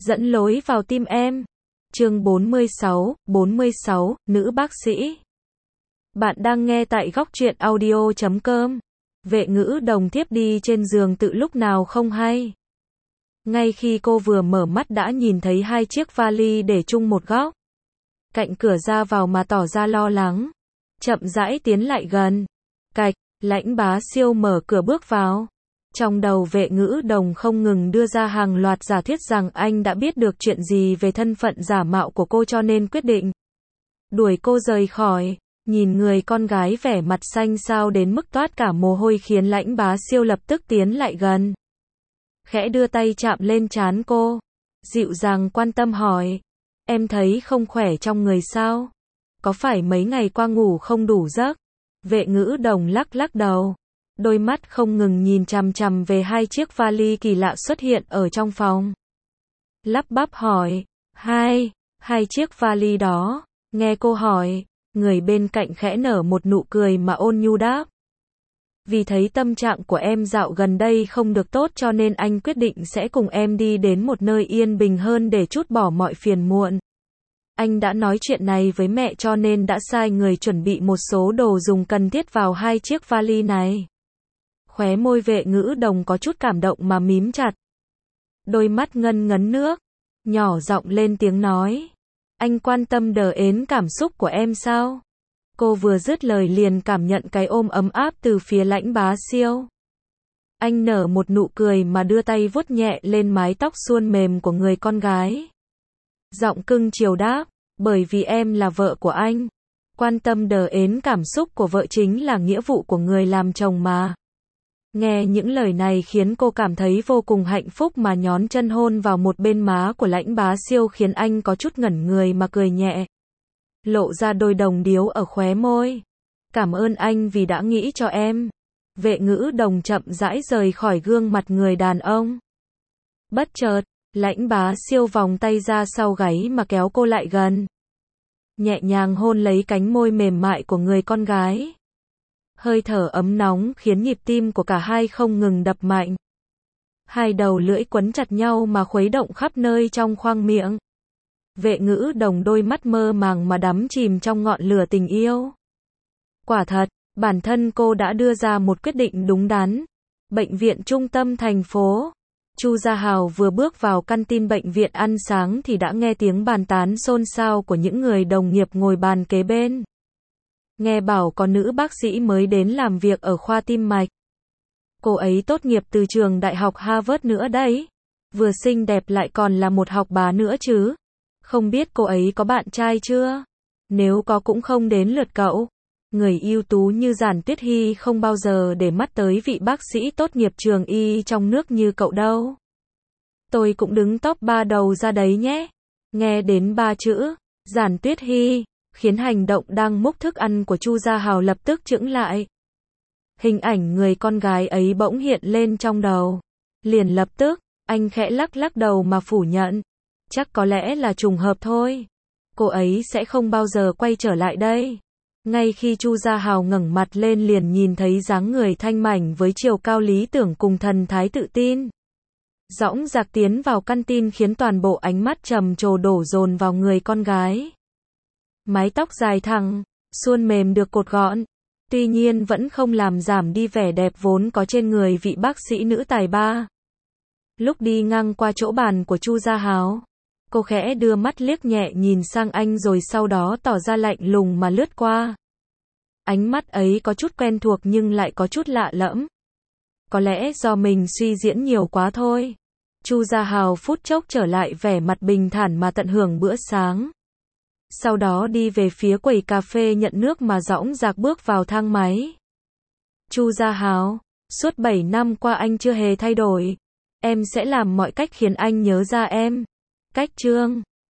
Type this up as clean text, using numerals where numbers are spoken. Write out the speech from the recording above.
Dẫn lối vào tim em. Chương 46, nữ bác sĩ. Bạn đang nghe tại góc truyện audio.com. Vệ Ngữ Đồng thiếp đi trên giường tự lúc nào không hay. Ngay khi cô vừa mở mắt đã nhìn thấy hai chiếc vali để chung một góc. Cạnh cửa ra vào mà tỏ ra lo lắng. Chậm rãi tiến lại gần. Cạch, Lãnh Bá Siêu mở cửa bước vào. Trong đầu Vệ Ngữ Đồng không ngừng đưa ra hàng loạt giả thuyết rằng anh đã biết được chuyện gì về thân phận giả mạo của cô cho nên quyết định đuổi cô rời khỏi. Nhìn người con gái vẻ mặt xanh xao đến mức toát cả mồ hôi khiến Lãnh Bá Siêu lập tức tiến lại gần. Khẽ đưa tay chạm lên trán cô. Dịu dàng quan tâm hỏi. Em thấy không khỏe trong người sao? Có phải mấy ngày qua ngủ không đủ giấc? Vệ Ngữ Đồng lắc đầu. Đôi mắt không ngừng nhìn chằm chằm về hai chiếc vali kỳ lạ xuất hiện ở trong phòng. Lắp bắp hỏi. Hai chiếc vali đó. Nghe cô hỏi, người bên cạnh khẽ nở một nụ cười mà ôn nhu đáp. Vì thấy tâm trạng của em dạo gần đây không được tốt cho nên anh quyết định sẽ cùng em đi đến một nơi yên bình hơn để trút bỏ mọi phiền muộn. Anh đã nói chuyện này với mẹ cho nên đã sai người chuẩn bị một số đồ dùng cần thiết vào hai chiếc vali này. Khóe môi Vệ Ngữ Đồng có chút cảm động mà mím chặt. Đôi mắt ngân ngấn nước. Nhỏ giọng lên tiếng nói. Anh quan tâm đến cảm xúc của em sao? Cô vừa dứt lời liền cảm nhận cái ôm ấm áp từ phía Lãnh Bá Siêu. Anh nở một nụ cười mà đưa tay vuốt nhẹ lên mái tóc suôn mềm của người con gái. Giọng cưng chiều đáp, bởi vì em là vợ của anh. Quan tâm đến cảm xúc của vợ chính là nghĩa vụ của người làm chồng mà. Nghe những lời này khiến cô cảm thấy vô cùng hạnh phúc mà nhón chân hôn vào một bên má của Lãnh Bá Siêu khiến anh có chút ngẩn người mà cười nhẹ. Lộ ra đôi đồng điếu ở khóe môi. Cảm ơn anh vì đã nghĩ cho em. Vệ Ngữ Đồng chậm rãi rời khỏi gương mặt người đàn ông. Bất chợt, Lãnh Bá Siêu vòng tay ra sau gáy mà kéo cô lại gần. Nhẹ nhàng hôn lấy cánh môi mềm mại của người con gái. Hơi thở ấm nóng khiến nhịp tim của cả hai không ngừng đập mạnh. Hai đầu lưỡi quấn chặt nhau mà khuấy động khắp nơi trong khoang miệng. Vệ Ngữ Đồng đôi mắt mơ màng mà đắm chìm trong ngọn lửa tình yêu. Quả thật, bản thân cô đã đưa ra một quyết định đúng đắn. Bệnh viện trung tâm thành phố. Chu Gia Hào vừa bước vào căn tin bệnh viện ăn sáng thì đã nghe tiếng bàn tán xôn xao của những người đồng nghiệp ngồi bàn kế bên. Nghe bảo có nữ bác sĩ mới đến làm việc ở khoa tim mạch. Cô ấy tốt nghiệp từ trường đại học Harvard nữa đấy. Vừa xinh đẹp lại còn là một học bá nữa chứ. Không biết cô ấy có bạn trai chưa? Nếu có cũng không đến lượt cậu. Người ưu tú như Giản Tuyết Hy không bao giờ để mắt tới vị bác sĩ tốt nghiệp trường y trong nước như cậu đâu. Tôi cũng đứng top 3 đầu ra đấy nhé. Nghe đến 3 chữ, Giản Tuyết Hy, khiến hành động đang múc thức ăn của Chu Gia Hào lập tức chững lại. Hình ảnh người con gái ấy bỗng hiện lên trong đầu. Liền lập tức, anh khẽ lắc đầu mà phủ nhận. Chắc có lẽ là trùng hợp thôi. Cô ấy sẽ không bao giờ quay trở lại đây. Ngay khi Chu Gia Hào ngẩng mặt lên liền nhìn thấy dáng người thanh mảnh với chiều cao lý tưởng cùng thần thái tự tin. Dõng dạc tiến vào căn tin khiến toàn bộ ánh mắt trầm trồ đổ dồn vào người con gái. Mái tóc dài thẳng, suôn mềm được cột gọn. Tuy nhiên vẫn không làm giảm đi vẻ đẹp vốn có trên người vị bác sĩ nữ tài ba. Lúc đi ngang qua chỗ bàn của Chu Gia Hào, cô khẽ đưa mắt liếc nhẹ nhìn sang anh rồi sau đó tỏ ra lạnh lùng mà lướt qua. Ánh mắt ấy có chút quen thuộc nhưng lại có chút lạ lẫm. Có lẽ do mình suy diễn nhiều quá thôi. Chu Gia Hào phút chốc trở lại vẻ mặt bình thản mà tận hưởng bữa sáng. Sau đó đi về phía quầy cà phê nhận nước mà dõng dạc bước vào thang máy. Chu Gia Hào, suốt 7 năm qua anh chưa hề thay đổi. Em sẽ làm mọi cách khiến anh nhớ ra em. Cách chương